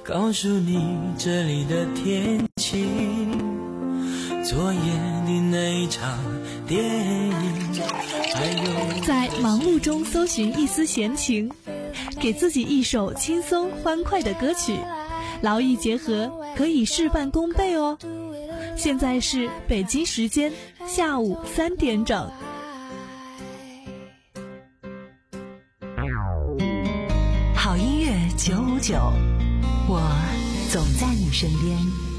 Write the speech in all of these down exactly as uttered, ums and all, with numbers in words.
告诉你这里的天气，昨夜的那一场电影，还有在忙碌中搜寻一丝闲情，给自己一首轻松欢快的歌曲，劳逸结合，可以事半功倍哦。现在是北京时间下午三点整。 好音乐九五九，我总在你身边。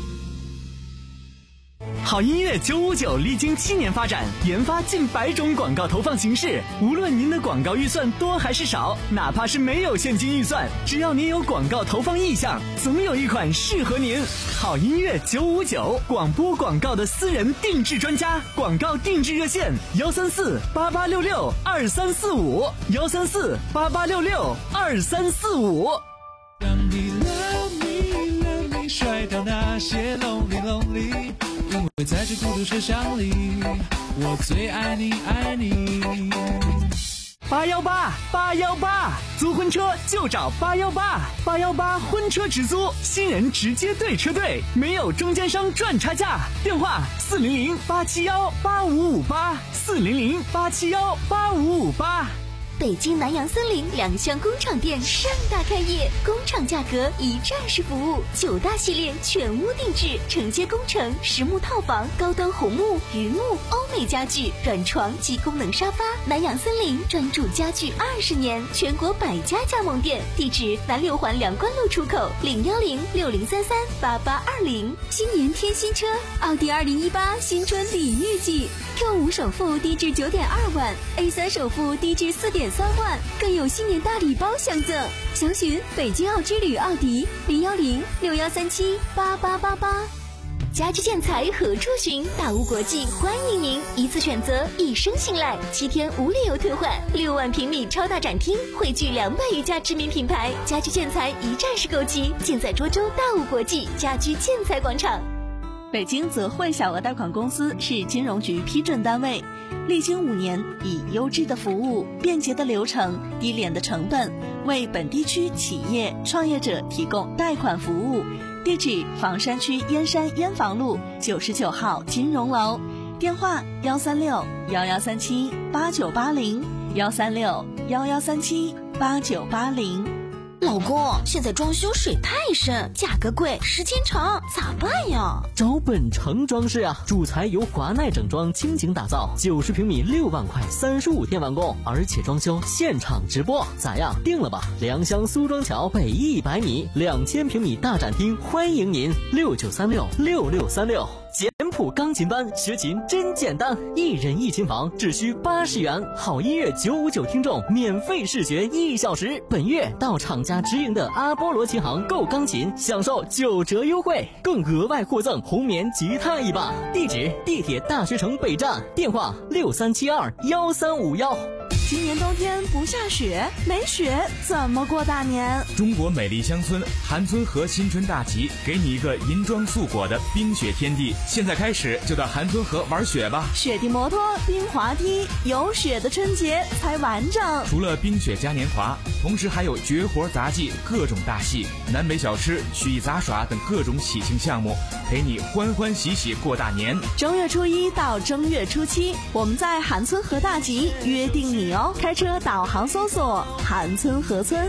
好音乐九五九历经七年发展，研发近百种广告投放形式。无论您的广告预算多还是少，哪怕是没有现金预算，只要您有广告投放意向，总有一款适合您。好音乐九五九，广播广告的私人定制专家，广告定制热线幺三四八八六六二三四五幺三四八八六六二三四五。 让你 love me love me 甩掉那些 lonely lonely， 因为在这孤独车厢里，我最爱你爱你。 八幺八八幺八，租婚车就找八幺八，八幺八婚车直租，新人直接对车队，没有中间商赚差价。电话四零零八七幺八五五八，四零零八七幺八五五八。 北京南洋森林两厢工厂店盛大开业，工厂价格一站式服务，九大系列全屋定制，承接工程、实木套房、高端红木、榆木、欧美家具、软床及功能沙发。南洋森林专注家具二十年，全国百家加盟店，地址南六环梁关路出口，零幺零六零三三八八二零。新年添新车，奥迪二零一八新春礼遇季 ，Q 五首付低至九点二万 ，A 三首付低至四点三万，更有新年大礼包相赠。详询北京奥之旅奥迪零幺零六幺三七八八八八。家居建材何处寻？大屋国际欢迎您，一次选择，一生信赖，七天无理由退换，六万平米超大展厅，汇聚两百余家知名品牌，家居建材一站式购齐，尽在涿州大屋国际家居建材广场。 北京泽汇小额贷款公司是金融局批准单位，历经五年，以优质的服务、便捷的流程、低廉的成本，为本地区企业创业者提供贷款服务。地址：房山区燕山燕房路九十九号金融楼，电话：幺三六幺幺三七八九八零幺三六幺幺三七八九八零。 老公，现在装修水太深，价格贵，时间长，咋办呀？ 找本城装饰啊，主材由华奈整装倾情打造，九十平米六万块，三十五天完工，而且装修现场直播，咋样？定了吧？良乡苏庄桥北一百米，两千平米大展厅，欢迎您，六九三六六六三六。简谱钢琴班学琴真简单，一人一琴房只需八十元，好音乐九五九听众免费试学一小时。本月到厂家直营的阿波罗琴行购钢琴，享受九折优惠，更额外获赠红棉吉他一把。地址：地铁大学城北站，电话六三七二幺三五幺。 今年冬天不下雪，没雪怎么过大年？ 中国美丽乡村韩村河新春大集，给你一个银装素裹的冰雪天地。现在开始就到韩村河玩雪吧！ 雪地摩托、冰滑梯，有雪的春节才完整。 除了冰雪嘉年华，同时还有绝活杂技、各种大戏、南北小吃、曲艺杂耍等各种喜庆项目，陪你欢欢喜喜过大年。 正月初一到正月初七，我们在韩村河大集约定你哦！开车导航搜索韩村河村。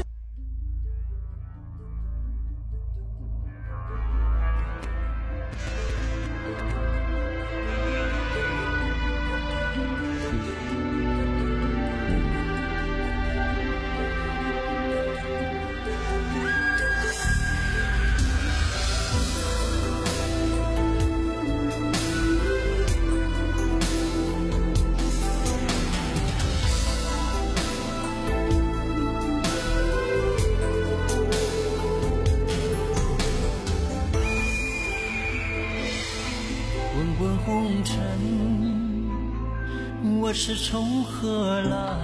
我是从何来？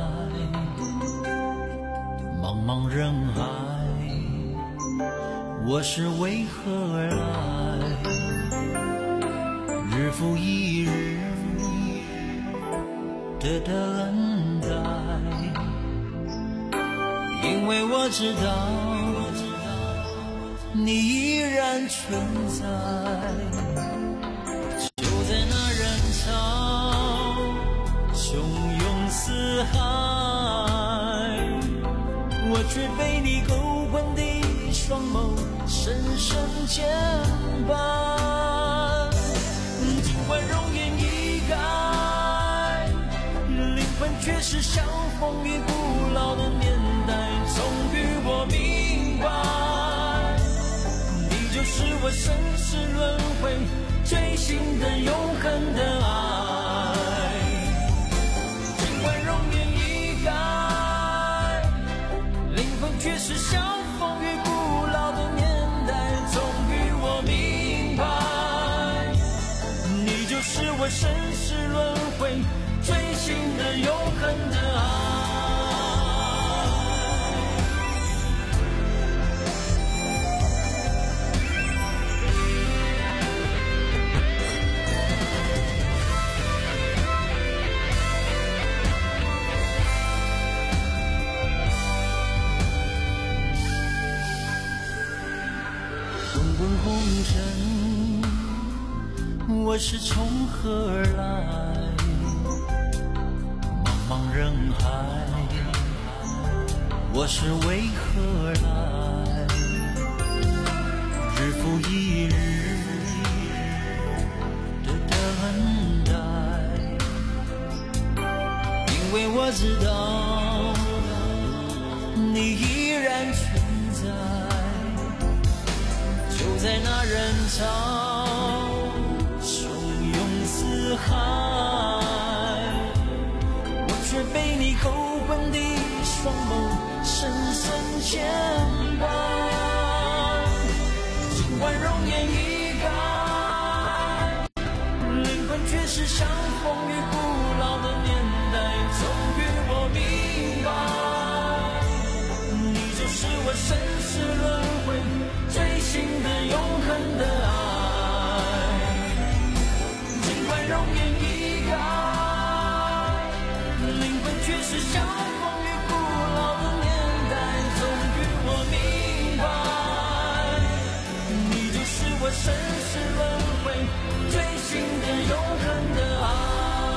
茫茫人海，我是为何来？日复一日的等待，因为我知道你依然存在，就在那人潮汹涌四海，我却被你勾魂的双眸深深牵绊。尽管容颜已改，灵魂却是像风雨古老的年代，终于我明白，你就是我生死轮回最新的永恒的爱。尽管容颜已改，灵魂却是像风雨古老的年代，终于我明白，你就是我生死轮回最新的永恒的爱。滚滚红尘，我是从何而来？茫茫人海，我是为何而来？日复一日的等待，因为我知道你依然存在，就在那人潮汹涌四海，我却被你勾魂的双眸深深牵绊。尽管容颜已改，灵魂却是像风雨古老的年代，终于我明白，你就是我生死轮回最新的永恒的爱。尽管容颜已改，灵魂却是像风雨古老的年代，终于我明白，你就是我生死轮回最新的永恒的爱。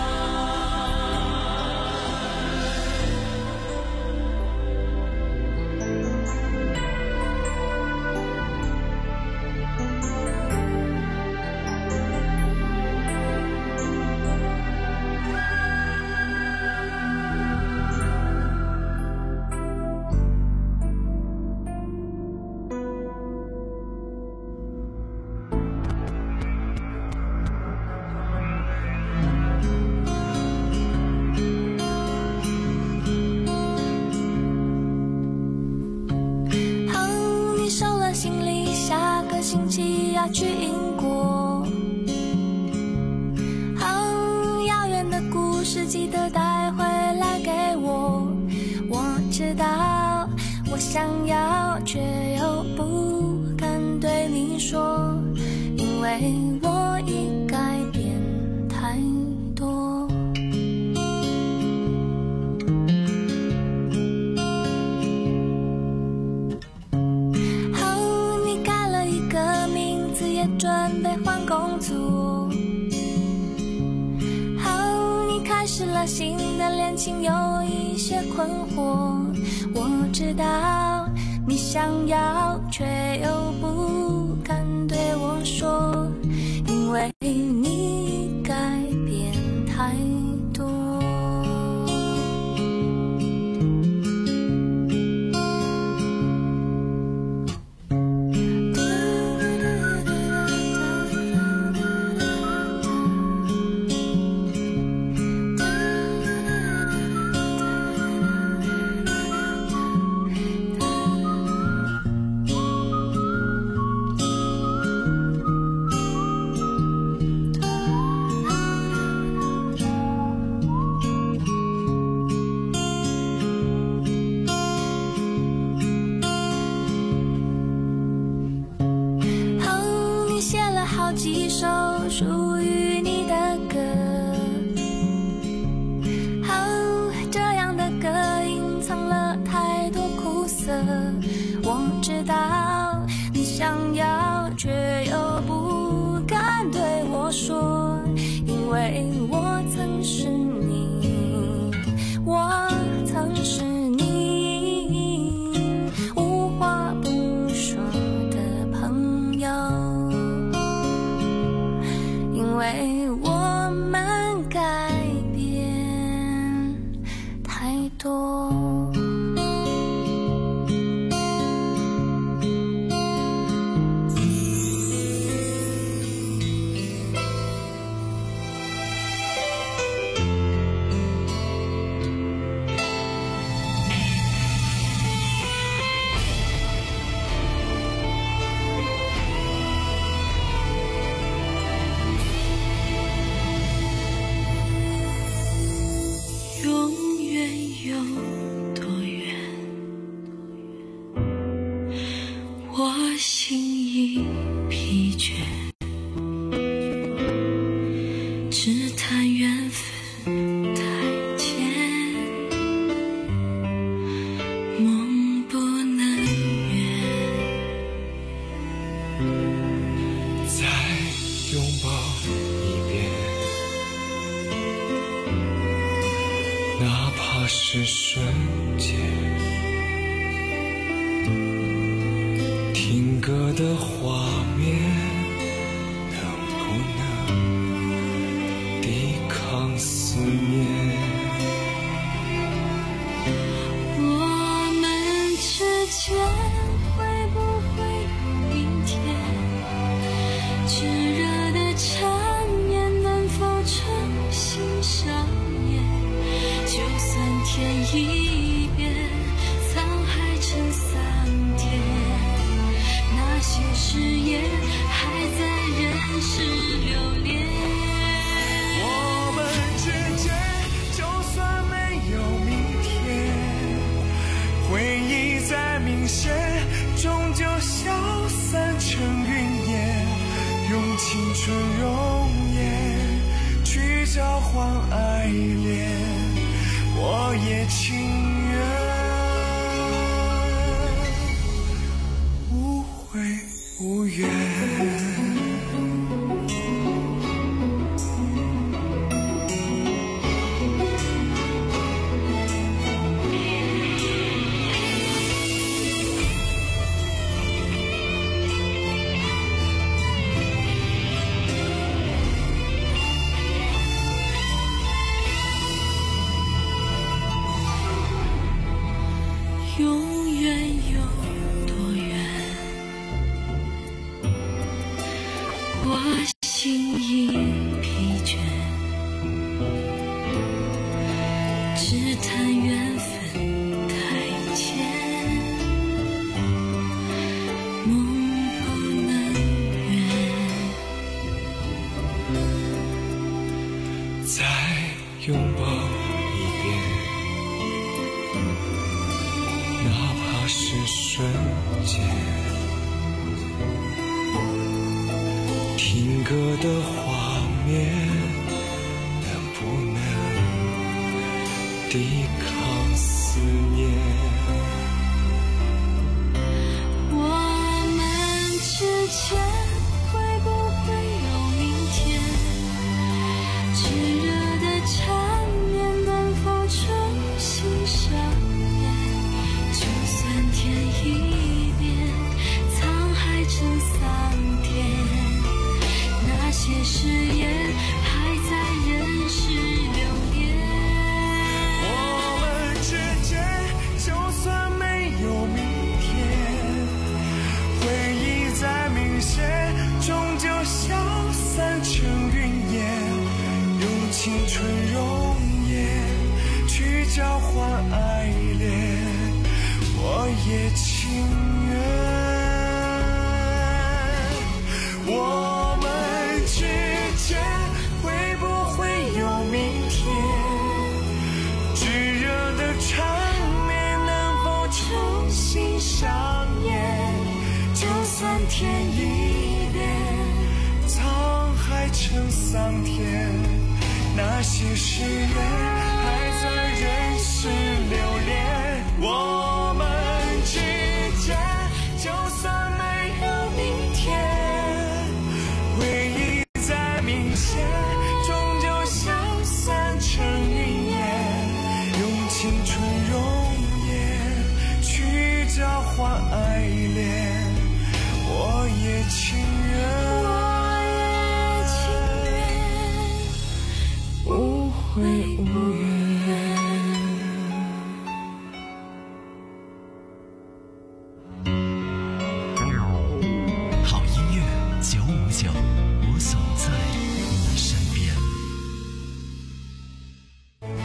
星期要去英国，很遥远的故事记得带回来给我。我知道我想要，却又不敢对你说，因为我已改变太多。准备换工作，好，你开始了新的恋情，有一些困惑。我知道你想要，却又不敢对我说，因为你改变太多。几首属于你的歌，哦，这样的歌隐藏了太多苦涩。我知道你想想要却又不敢对我说，因为我曾是你，我曾是你无话不说的朋友，因为我们改变太多。 心已疲倦，只谈缘分太浅，梦不能圆。 再拥抱一遍，哪怕是瞬间。定格的画面，能不能抵抗思念？ 我们之间会不会有明天？炙热的缠绵能否重新上演？就算天一变，沧海成桑田，那些誓言还在人世留恋。 我们之间就算没有明天，回忆再明显，终究消散成云烟，用青春容颜去交换爱恋，我也情愿无缘。 永远有多远？我心已疲倦，只谈缘分太浅，梦不能圆。 再拥抱一遍，哪怕是瞬间。定格的画面，能不能抵抗思念？ 我们之间会不会有明天？炙热的缠绵能否重新上演？就算天一变，沧海成桑田，那些誓言还在人世留恋。 我们之间就算没有明天，回忆再明显，终究消散成云烟，用青春容颜去交换爱恋，我也情愿。我们之间会不会有明天？炙热的缠绵能否重新上演？就算天一变，沧海成桑田，那些誓言还在人世留恋。我们之间就算没有明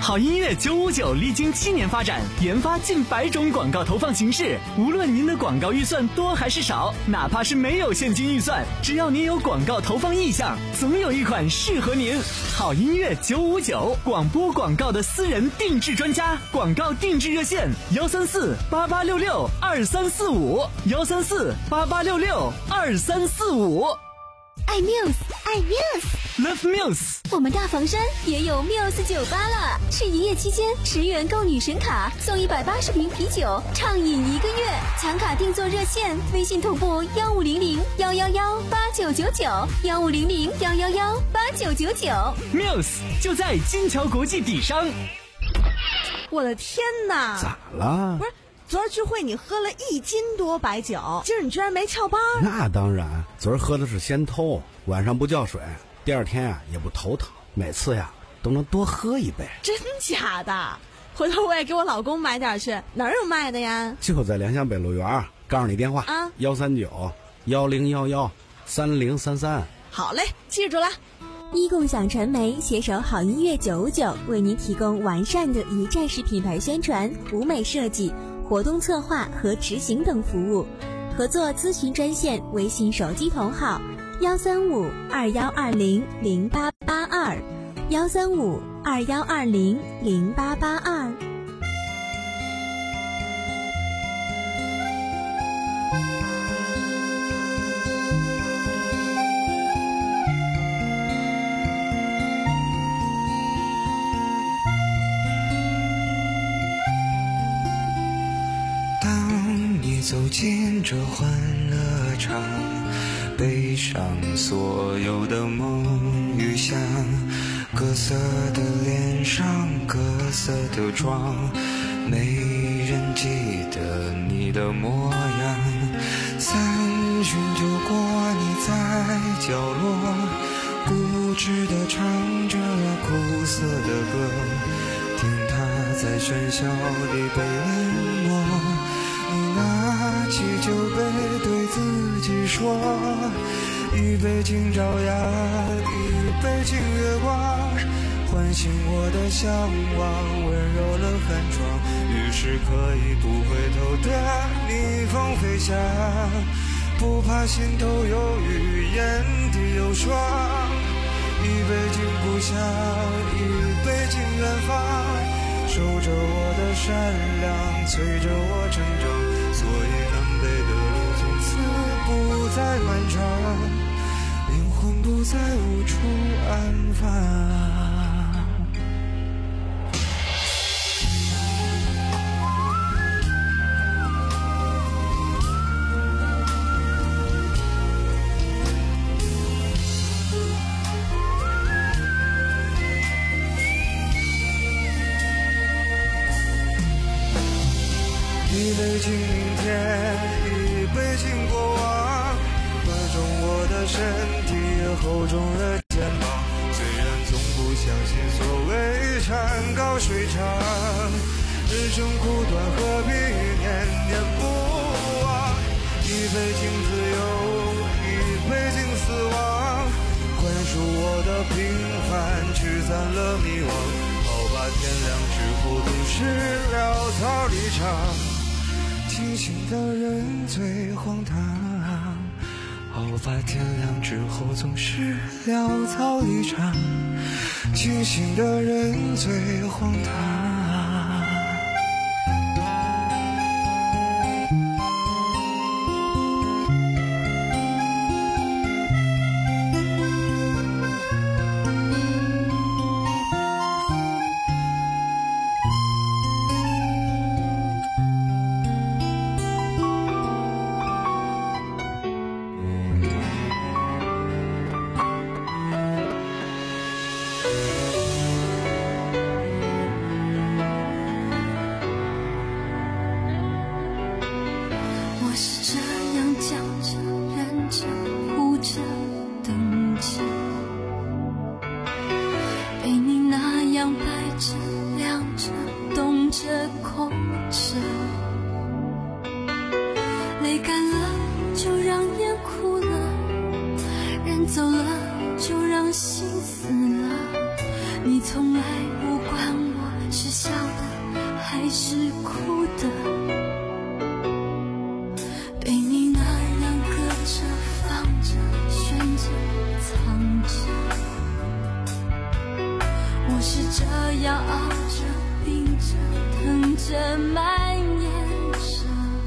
好音乐九五九历经七年发展，研发近百种广告投放形式。无论您的广告预算多还是少，哪怕是没有现金预算，只要您有广告投放意向，总有一款适合您。好音乐九五九，广播广告的私人定制专家，广告定制热线：幺三四八八六六二三四五，幺三四八八六六二三四五。 爱 Muse， 爱 Muse，Love Muse。 我们大房山也有 Muse 酒吧了，是营业期间十元购女神卡送一百八十瓶啤酒，畅饮一个月。抢卡定做热线，微信同步幺五零零幺幺幺八九九九，幺五零零幺幺幺八九九九。 Muse 就在金桥国际底商。 我的天哪！ 咋了？ 不是。昨儿聚会你喝了一斤多白酒，今儿你居然没翘班？ 那当然，昨儿喝的是先偷，晚上不叫水，第二天呀、啊、也不头疼，每次呀都能多喝一杯。 真假的？回头我也给我老公买点去，哪儿有卖的呀？ 就在良乡北路园，告诉你电话啊，幺三九幺零幺幺三零三三。 好嘞，记住了。 一共享传媒携手好音乐九五九，为您提供完善的一站式品牌宣传、舞美设计、活动策划和执行等服务。合作咨询专线：微信手机同号幺三五二幺二零零八八二，幺三五二幺二零零八八二。 走进这欢乐场，背上所有的梦与想，各色的脸上各色的妆，没人记得你的模样。三巡酒过，你在角落固执地唱着苦涩的歌，听它在喧嚣里被淹没。你拿起酒杯对自己说，一杯敬朝阳，一杯敬月光，唤醒我的向往，温柔了寒窗，于是可以不回头的逆风飞翔，不怕心头有雨，眼底有霜。一杯敬故乡，一杯敬远方，守着我的善良，催着我成长，所以南北的路从此不再漫长，灵魂不再无处安放。一杯敬明天，一杯敬过往，宽重我的身体，厚重了肩膀。虽然从不相信所谓山高水长，人生苦短，何必念念不忘？一杯敬自由，一杯敬死亡，宽恕我的平凡，驱散了迷惘。好吧，天亮之后总是潦草离场。清醒的人最荒唐，好吧，天亮之后总是潦草离场，清醒的人最荒唐。 慢蔓延着。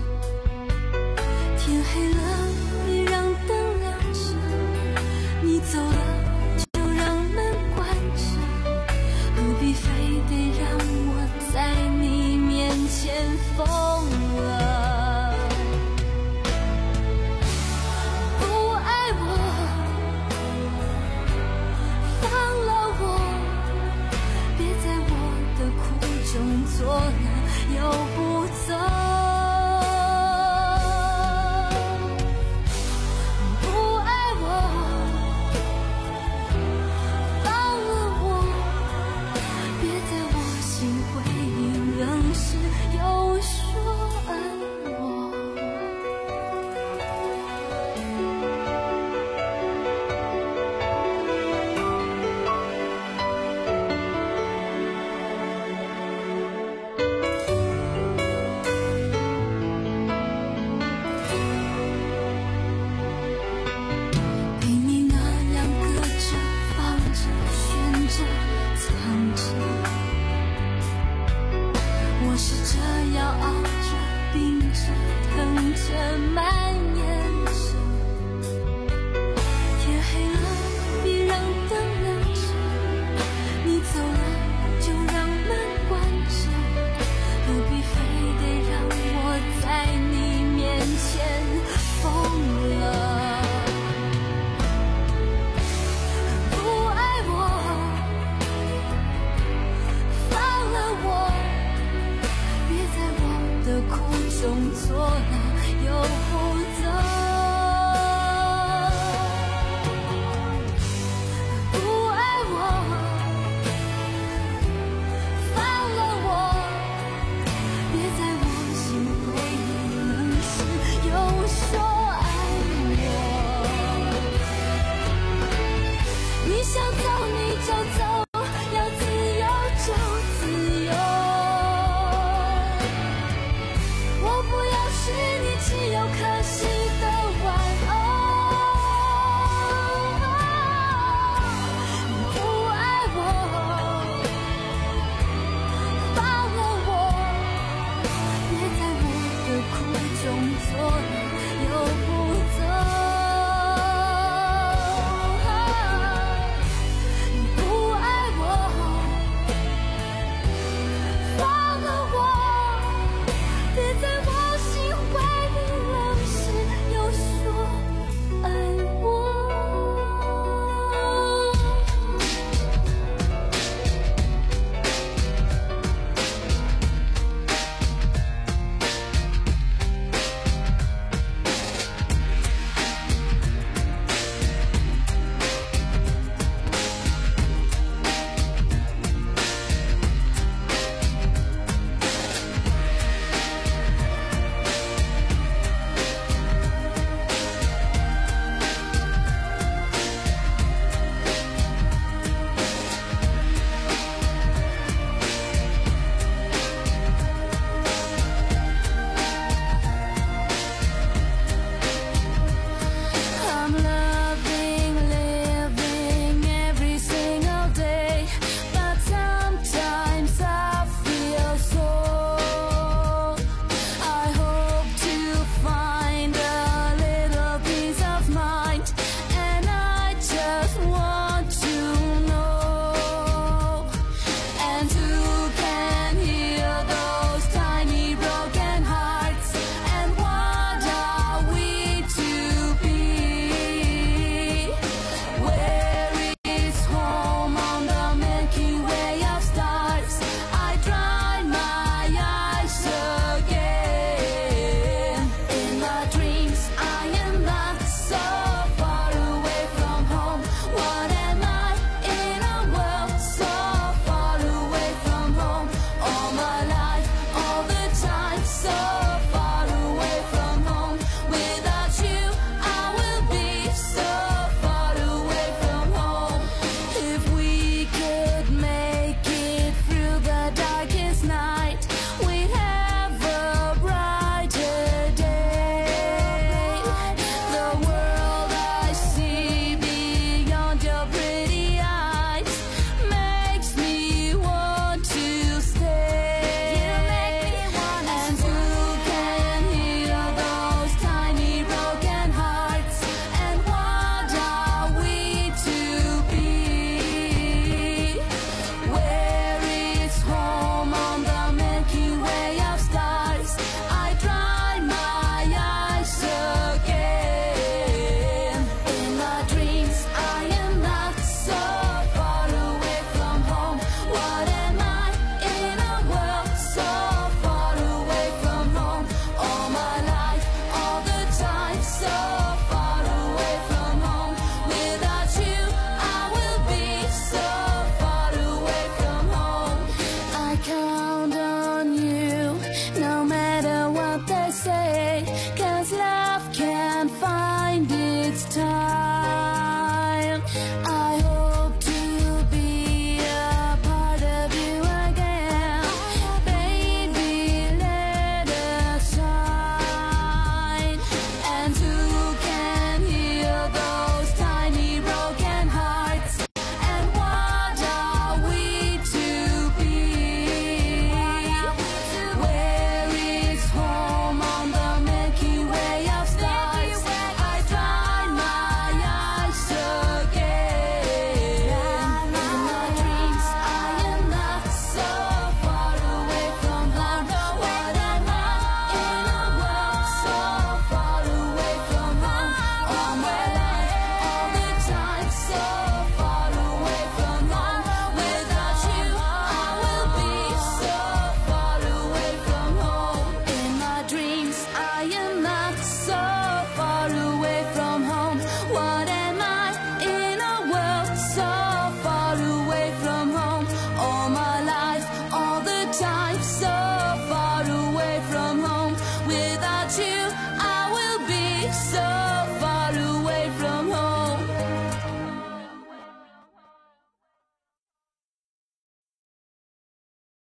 天黑了，别让灯亮着，你走了就让门关着，何必非得让我在你面前疯了？不爱我，放了我，别在我的苦中作乐，又不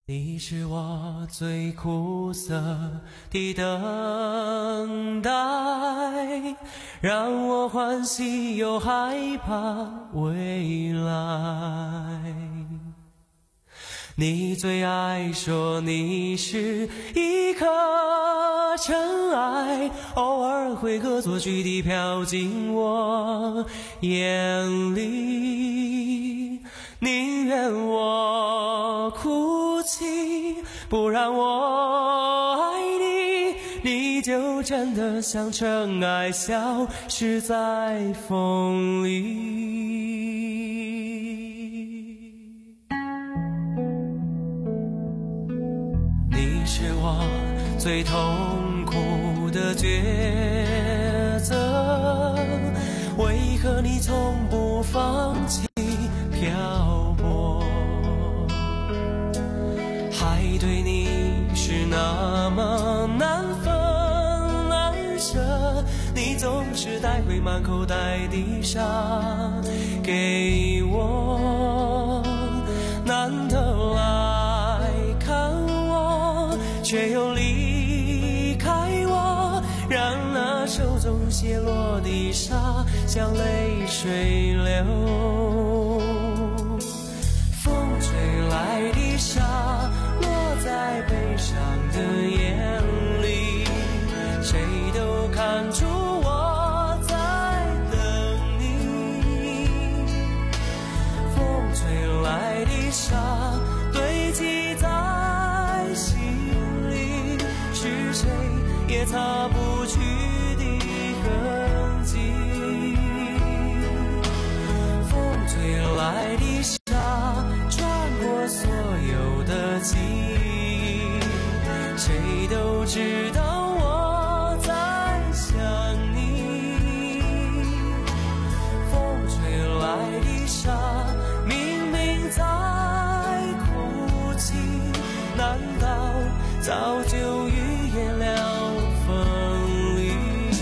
你是我最苦涩的等待，让我欢喜又害怕未来。你最爱说你是一颗尘埃，偶尔会恶作剧地飘进我眼里，宁愿我哭泣，不让我爱你，你就真的像尘埃消失在风里。你是我最痛苦的抉择，为何你从不放弃漂泊？海对你是那么难分而舍，你总是带回满口袋的沙给我，难得来看我，却又离开我，让那手中泻落的沙像泪水流。风吹来的沙落在悲伤的眼里，谁都看出我在等你。风吹来的沙堆积在心里，是谁也擦不去的痕迹。风吹来的沙穿过所有的记忆，谁都知道我在想你。风吹来的沙明明在哭泣，难道早就预言了分离？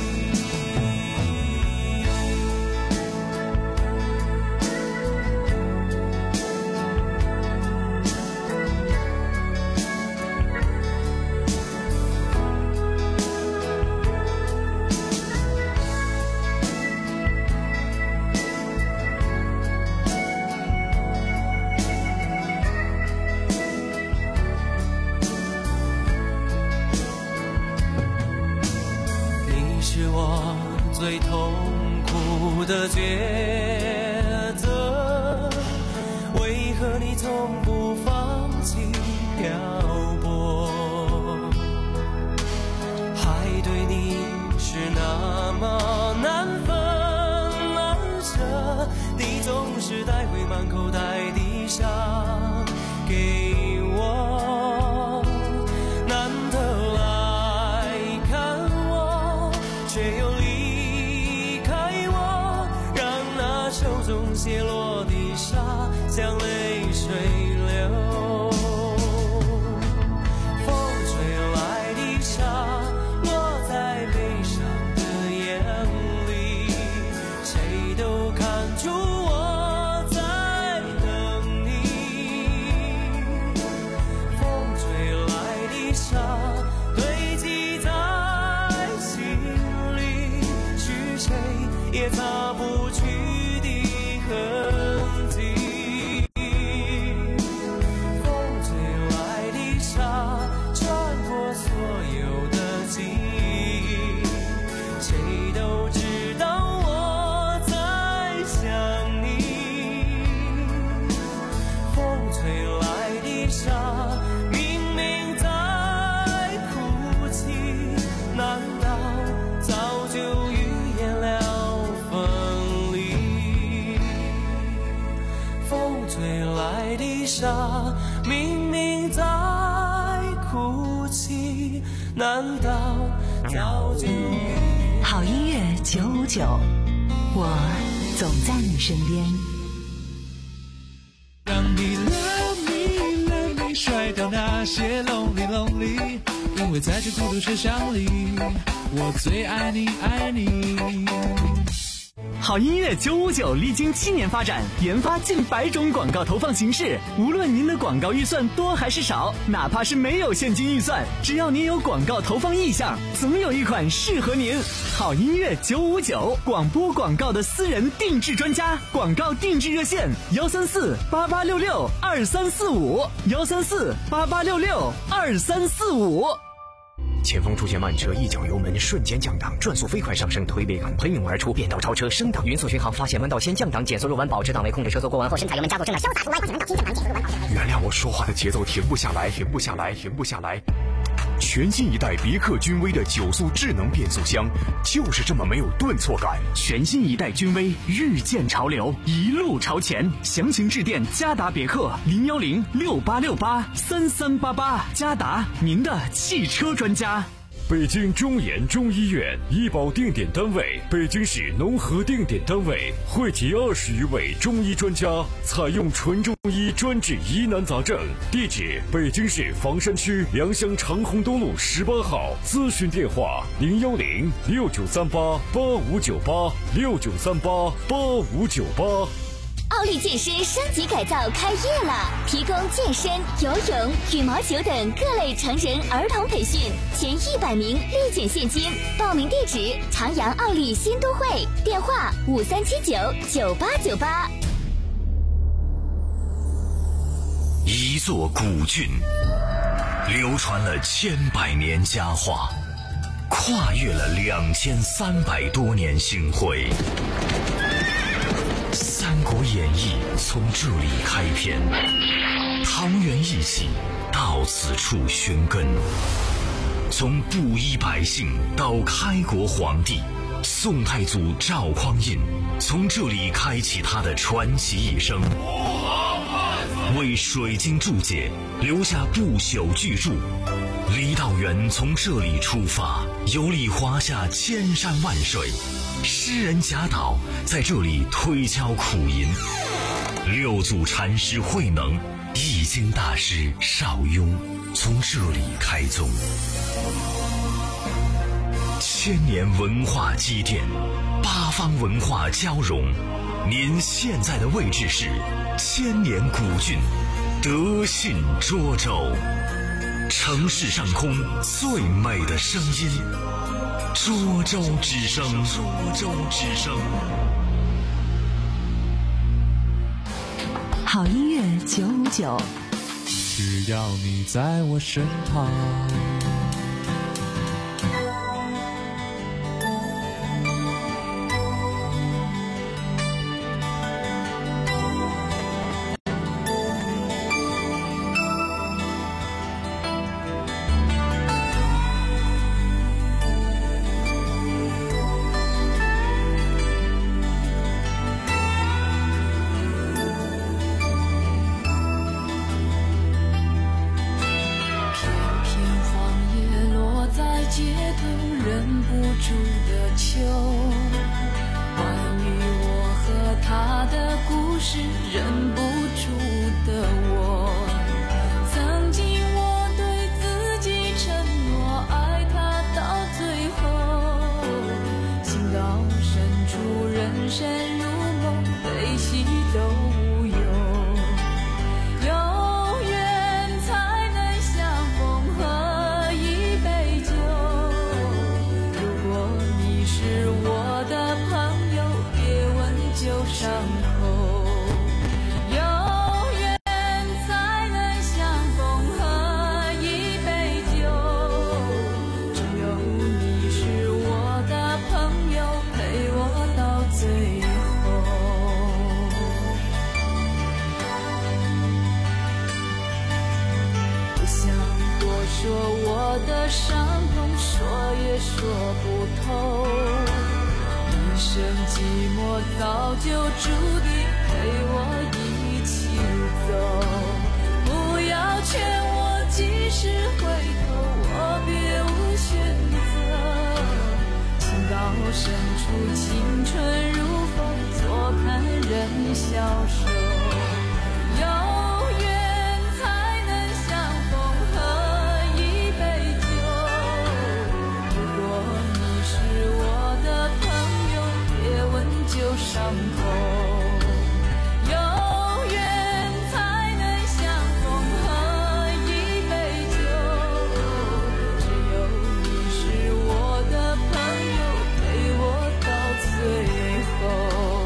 最痛苦的抉择，为何你从不放弃漂泊？海对你是那么难分而舍，你总是带回满口袋的沙给我，难得来看我，却又手中泻落的沙像泪水流。风吹来的沙落在悲伤的眼里，谁都看出我在等你。风吹来的沙堆积在心里，是谁也擦不去痕迹。风吹来的沙穿过所有的记忆，谁都知道我在想你。风吹来的沙明明在哭泣，难道早就预言了分离？风吹来的沙明明在哭泣，难道早就好音乐九五九，我总在你身边。 让你 love me love me 甩掉那些 lonely lonely， 因为在这孤独车厢里，我最爱你爱你。 好音乐九五九历经七年发展，研发近百种广告投放形式。无论您的广告预算多还是少，哪怕是没有现金预算，只要您有广告投放意向，总有一款适合您。好音乐九五九，广播广告的私人定制专家，广告定制热线：幺三四八八六六二三四五，幺三四八八六六二三四五。 前方出现慢车，一脚油门瞬间降档，转速飞快上升，推背感喷涌而出，变道超车升档，匀速巡航，发现弯道先降档，减速入弯，保持档位，控制车速过弯后深踩油门加速，正的潇洒出弯，发现弯道先降档，减速入弯，保持档位。 原谅我说话的节奏停不下来，停不下来，停不下来。全新一代别克君威的九速智能变速箱，就是这么没有顿挫感。 全新一代君威，日渐潮流，一路朝前。详情致电嘉达别克零幺零六八六八三三八八，嘉达，您的汽车专家。 北京中研中医院医保定点单位，北京市农合定点单位，汇集二十余位中医专家，采用纯中医专治疑难杂症。地址：北京市房山区良乡长虹东路十八号。咨询电话：零幺零六九三八八五九八六九三八八五九八。 奥利健身升级改造开业了，提供健身、游泳、羽毛球等各类成人、儿童培训，前一百名立减现金。报名地址：长阳奥利新都会，电话：五三七九九八九八。 一座古郡，流传了千百年佳话，跨越了两千三百多年星辉。《三国演义》从这里开篇，桃园义气到此处寻根。从布衣百姓到开国皇帝，宋太祖赵匡胤从这里开启他的传奇一生，为水晶注解留下不朽巨著。李道元从这里出发，游历华夏千山万水。诗人贾岛在这里推敲苦吟，六祖禅师慧能、易经大师邵雍从这里开宗。千年文化积淀，八方文化交融。您现在的位置是千年古郡德信涿州，城市上空最美的声音。涿州之声，涿州之声。 好音乐九五九， 只要你在我身旁。 就口。有缘才能相逢，喝一杯酒。只有你是我的朋友，陪我到最后。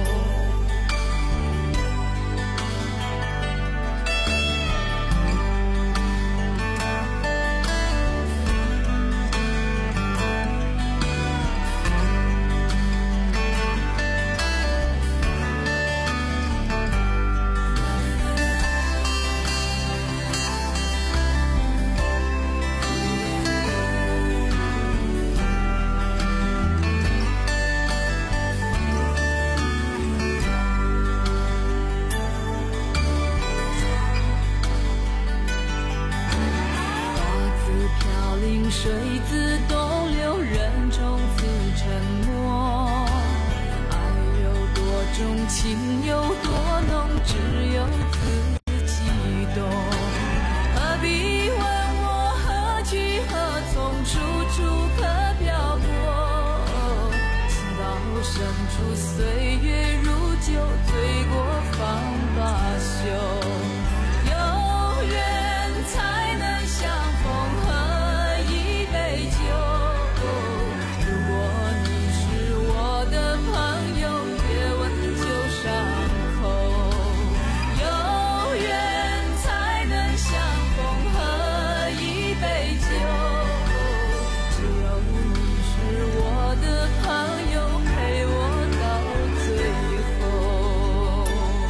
水自东流，人终自沉没。爱有多重，情有多浓，只有自己懂。何必问我何去何从，处处可漂泊。情到深处，岁月如酒，醉过方罢休。有缘才能相逢，如果你是我的朋友，别问旧伤口。有缘才能相逢，喝一杯酒。只有你是我的朋友，陪我到最后。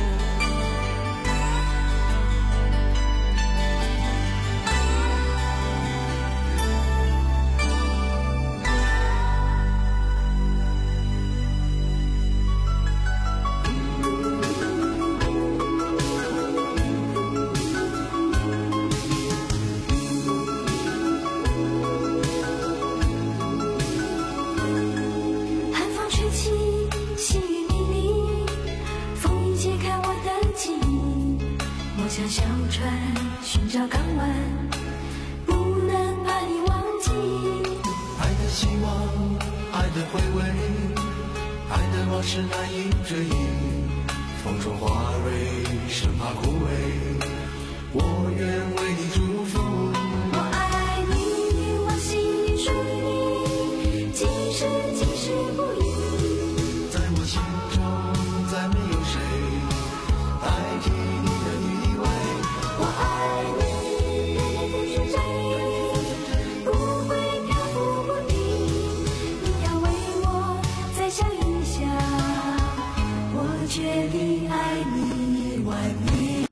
像小船寻找港湾，不能把你忘记。 爱的希望，爱的回味，爱的往事难以追忆。风中花蕊，生怕枯萎，我愿为你祝福。 我爱你，我心里属于你，今生今世不渝。 在我心中，再没有谁代替你的地位。 我爱你，对你付出真意，不会漂浮不定。你要为我再想一想，我决定爱你万年。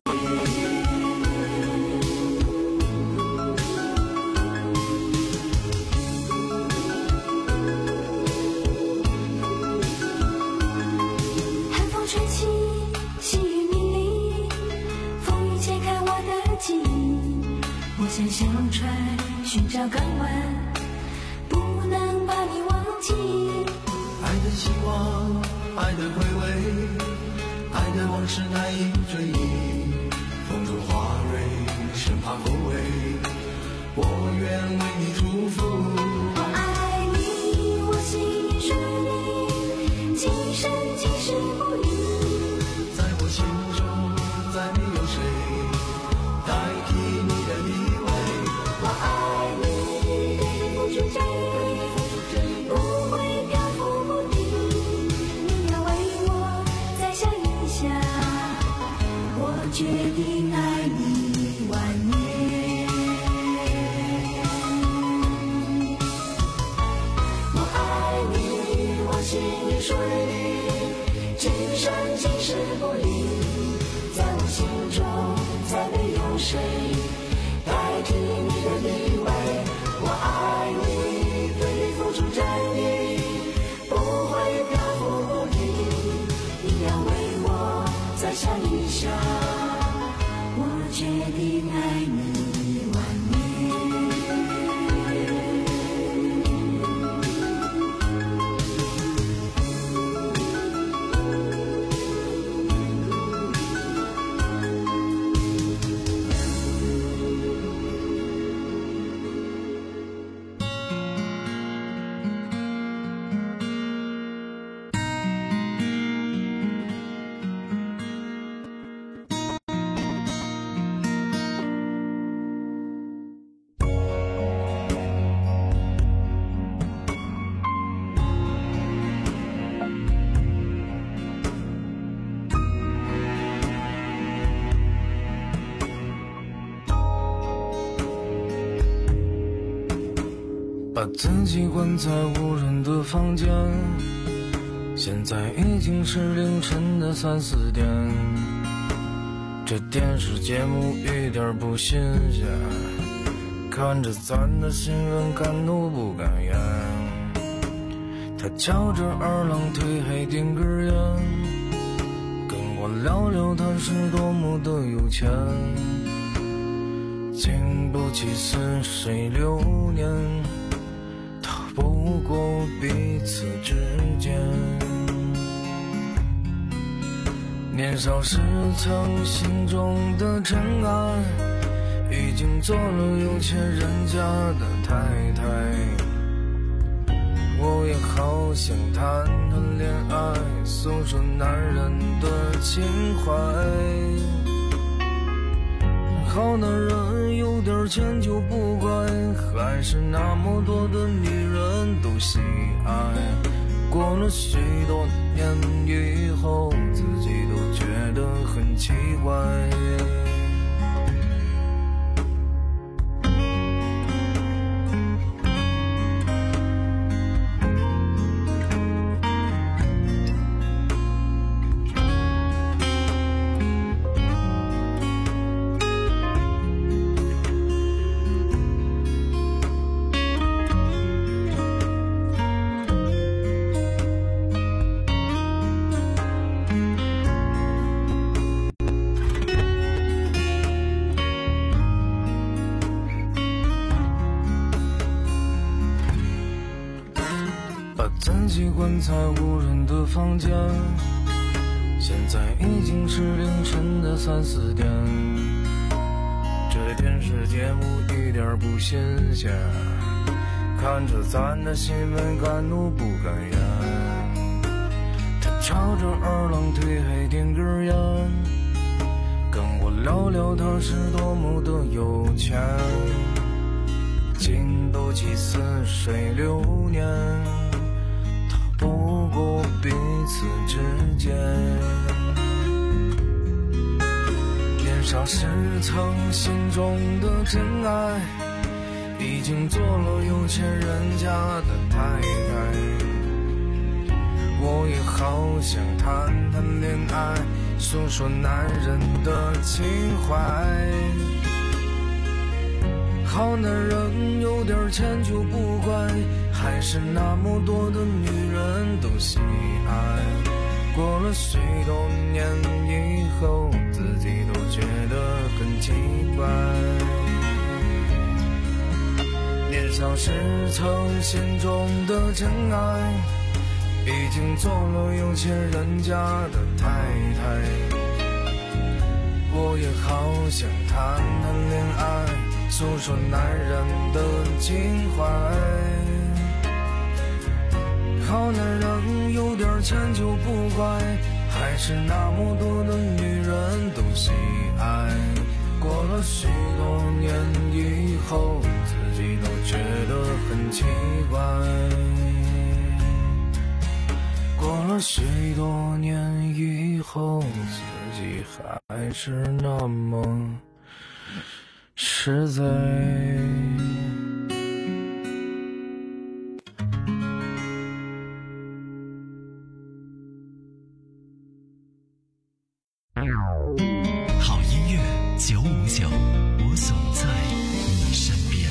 寒风吹起，细雨迷离，风雨揭开我的记忆。我像小船寻找港湾，不能把你忘记。 爱的希望，爱的回味，爱的往事难以追忆。风中花蕊，生怕枯萎，我愿为你祝福。 我爱你，我心里属于你，今生今世不渝。 在我心中，再没有谁代替你的地位。 我爱你，对你付出真意，不会漂浮不定。你要为我再想一想，我决定爱你万年。我爱你，我心里属于你，今生今世不渝。在我心中，再没有谁代替你的地位。我爱你，对你付出真意，不会漂浮不定。你要为我再想一想，我决定爱你万年。 自己关在无人的房间，现在已经是凌晨的三四点，这电视节目一点不新鲜，看着咱的新闻敢怒不敢言。他翘着二郎腿还点根烟，跟我聊聊他是多么的有钱，经不起似水流年，逃不过彼此之间。年少时曾心中的真爱，已经做了有钱人家的太太。我也好想谈谈恋爱，诉说男人的情怀。好男人有点钱就不怪，还是那么多的女人都喜爱。过了许多年以后，自己都觉得很奇怪。自己关在无人的房间，现在已经是凌晨的三四点，这电视节目一点不新鲜，看着咱的新闻敢怒不敢言。他翘着二郎腿还点根烟，跟我聊聊他是多么的有钱，经不起似水流年，不过彼此之间。年少时曾心中的真爱，已经做了有钱人家的太太。我也好想谈谈恋爱，诉说男人的情怀。好男人有点钱就不怪，还是那么多的女人都喜爱。过了许多年以后，自己都觉得很奇怪。年少时曾心中的真爱，已经做了有钱人家的太太。我也好想谈谈恋爱，诉说男人的情怀。好男人有点钱就不怪，还是那么多的女人都喜爱。过了许多年以后，自己都觉得很奇怪。过了许多年以后，自己还是那么实在。 好音乐九五九，我总在你身边。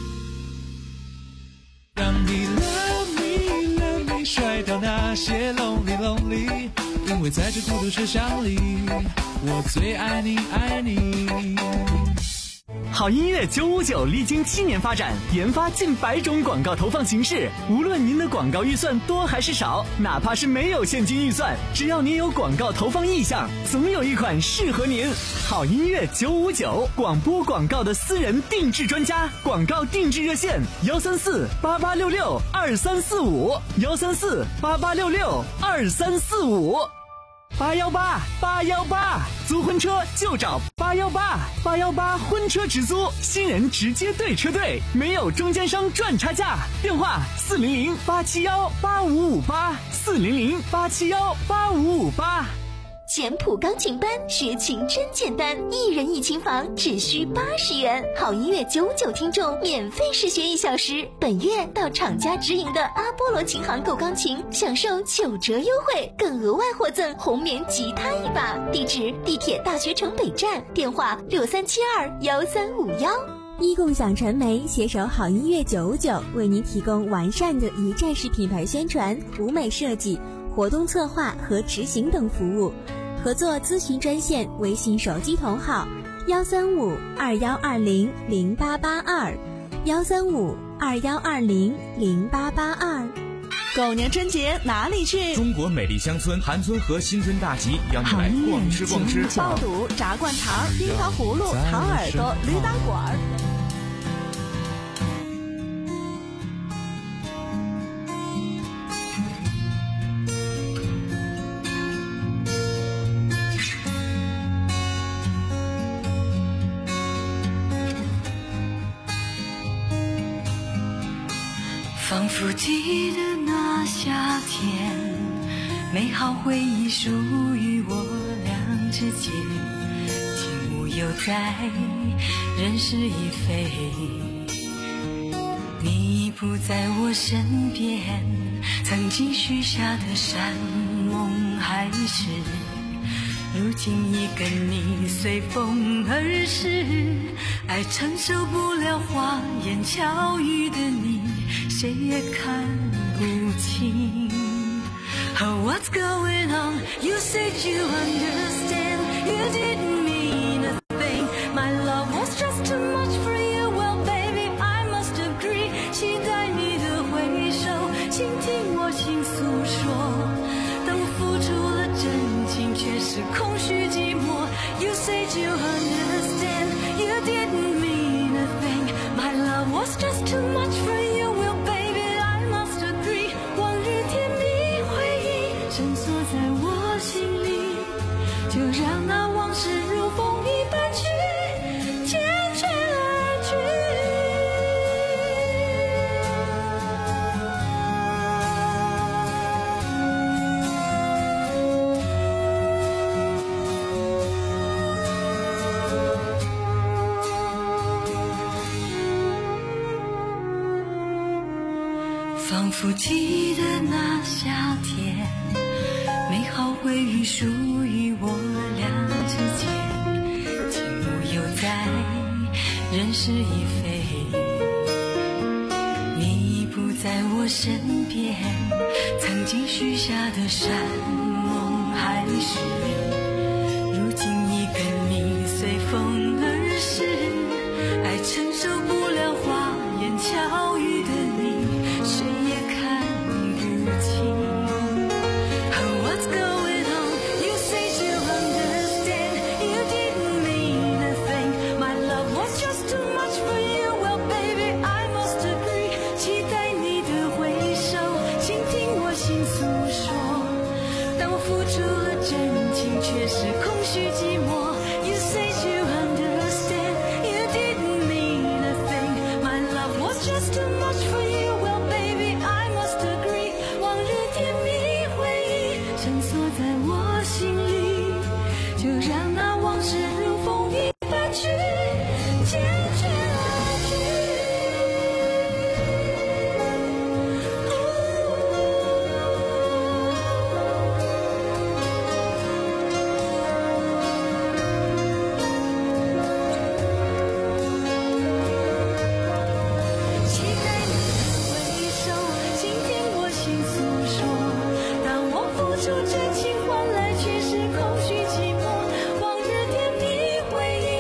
让你 love me love me 甩掉那些 lonely lonely， 因为在这孤独车厢里，我最爱你爱你。 好音乐九五九历经七年发展，研发近百种广告投放形式。无论您的广告预算多还是少，哪怕是没有现金预算，只要您有广告投放意向，总有一款适合您。好音乐九五九，广播广告的私人定制专家，广告定制热线：幺三四八八六六二三四五，幺三四八八六六二三四五。八幺八八幺八，租婚车就找八幺八八幺八婚车直租，新人直接对车队，没有中间商赚差价。电话四零零八七幺八五五八，四零零八七幺八五五八。 简谱钢琴班，学琴真简单，一人一琴房，只需八十元。好音乐九九听众免费试学一小时，本月到厂家直营的阿波罗琴行购钢琴，享受九折优惠，更额外获赠红棉吉他一把。地址：地铁大学城北站，电话六三七二幺三五幺。 一共享传媒携手好音乐九九，为您提供完善的一站式品牌宣传、舞美设计、活动策划和执行等服务。合作咨询专线：微信手机同号幺三五二幺二零零八八二，幺三五二幺二零零八八二。 狗年春节哪里去？ 中国美丽乡村韩村和新春大集，邀你来逛吃逛吃。 爆肚、炸灌肠、冰糖葫芦、糖耳朵、驴打滚。 仿佛记得那夏天，美好回忆属于我俩之间，景物又在，人事已非，你不在我身边，曾经许下的山盟海誓，如今已跟你随风而逝，爱承受不了花言巧语的你，谁也看不清。Oh, what's going on? You said you understand. You didn't mean a thing. My love was just too much for you. Well, baby, I must agree. 期待你的回首，倾听我心诉说。当付出了真情，却是空虚寂寞。You said you understand. You didn't mean a thing. My love was just too much for you. Well, baby, I must agree. 往日甜蜜回忆深锁在我心里，就让那往事如风一般去坚决来去。仿佛记得那夏天，美好回忆属于我俩之间，景物犹在，人事已非，你不在我身边，曾经许下的山盟海誓，如今已跟你随风而逝，爱承受不了花言巧语的你，谁也看不清。Oh, what's going on? You say you understand. You didn't mean a thing. My love was just too much for you. Well, baby, I must agree. 期待你的回首，倾听我心诉说。当我付出了真情，却是空虚寂寞。You say you understand. You didn't mean a thing. My love was just too much for you. Well, baby, I must agree. 往日甜蜜回忆深锁在我心里，就让那往事如风一般去坚决来去。期待你的回首，倾听我心诉说。当我付出真情换来却是空虚寂寞，往日甜蜜回忆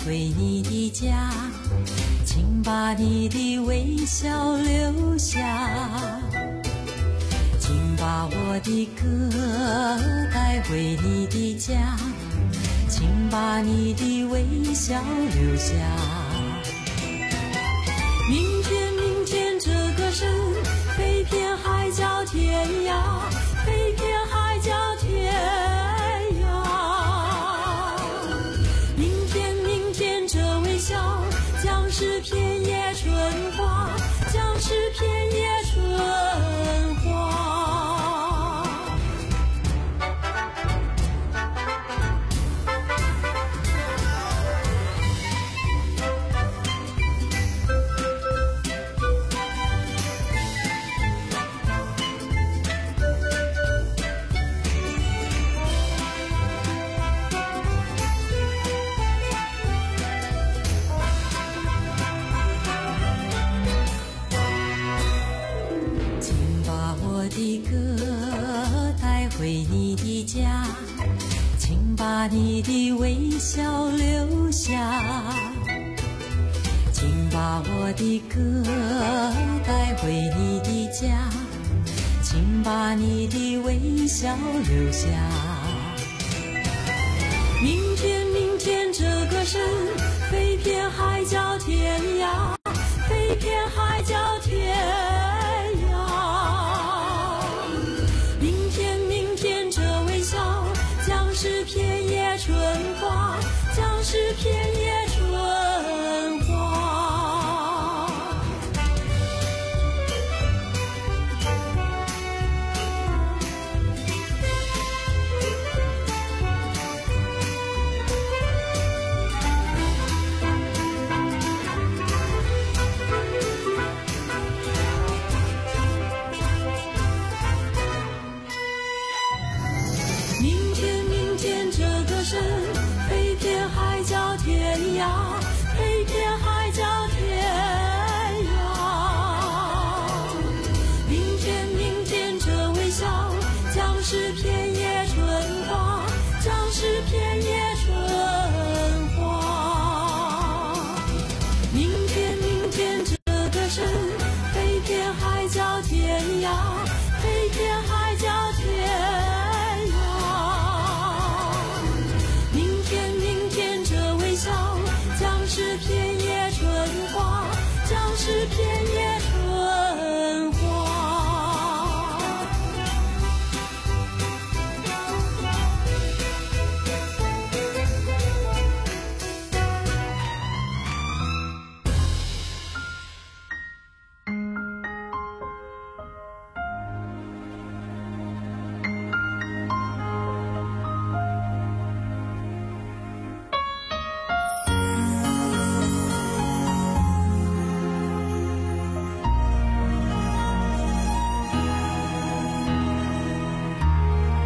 回你的家，请把你的微笑留下，请把我的歌带回你的家，请把你的微笑留下。明天，明天这个声飞遍海角天涯，飞遍海角天涯。明天，明天这微笑将是片叶春花，将是片叶春花。的歌带回你的家，请把你的微笑留下，请把我的歌带回你的家，请把你的微笑留下。明天，明天这个声飞遍海角天涯，飞遍海角天涯。将是片叶春花，将是片叶春花。明天，明天这个声飞遍海角天涯，飞遍海角天涯。明天，明天这微笑将是片叶春花，将是片叶春花。明天，明天这个声飞遍海角天涯，飞遍海角天涯。明天，明天这微笑将是片叶春花，将是片叶春花。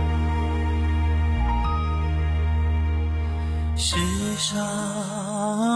世上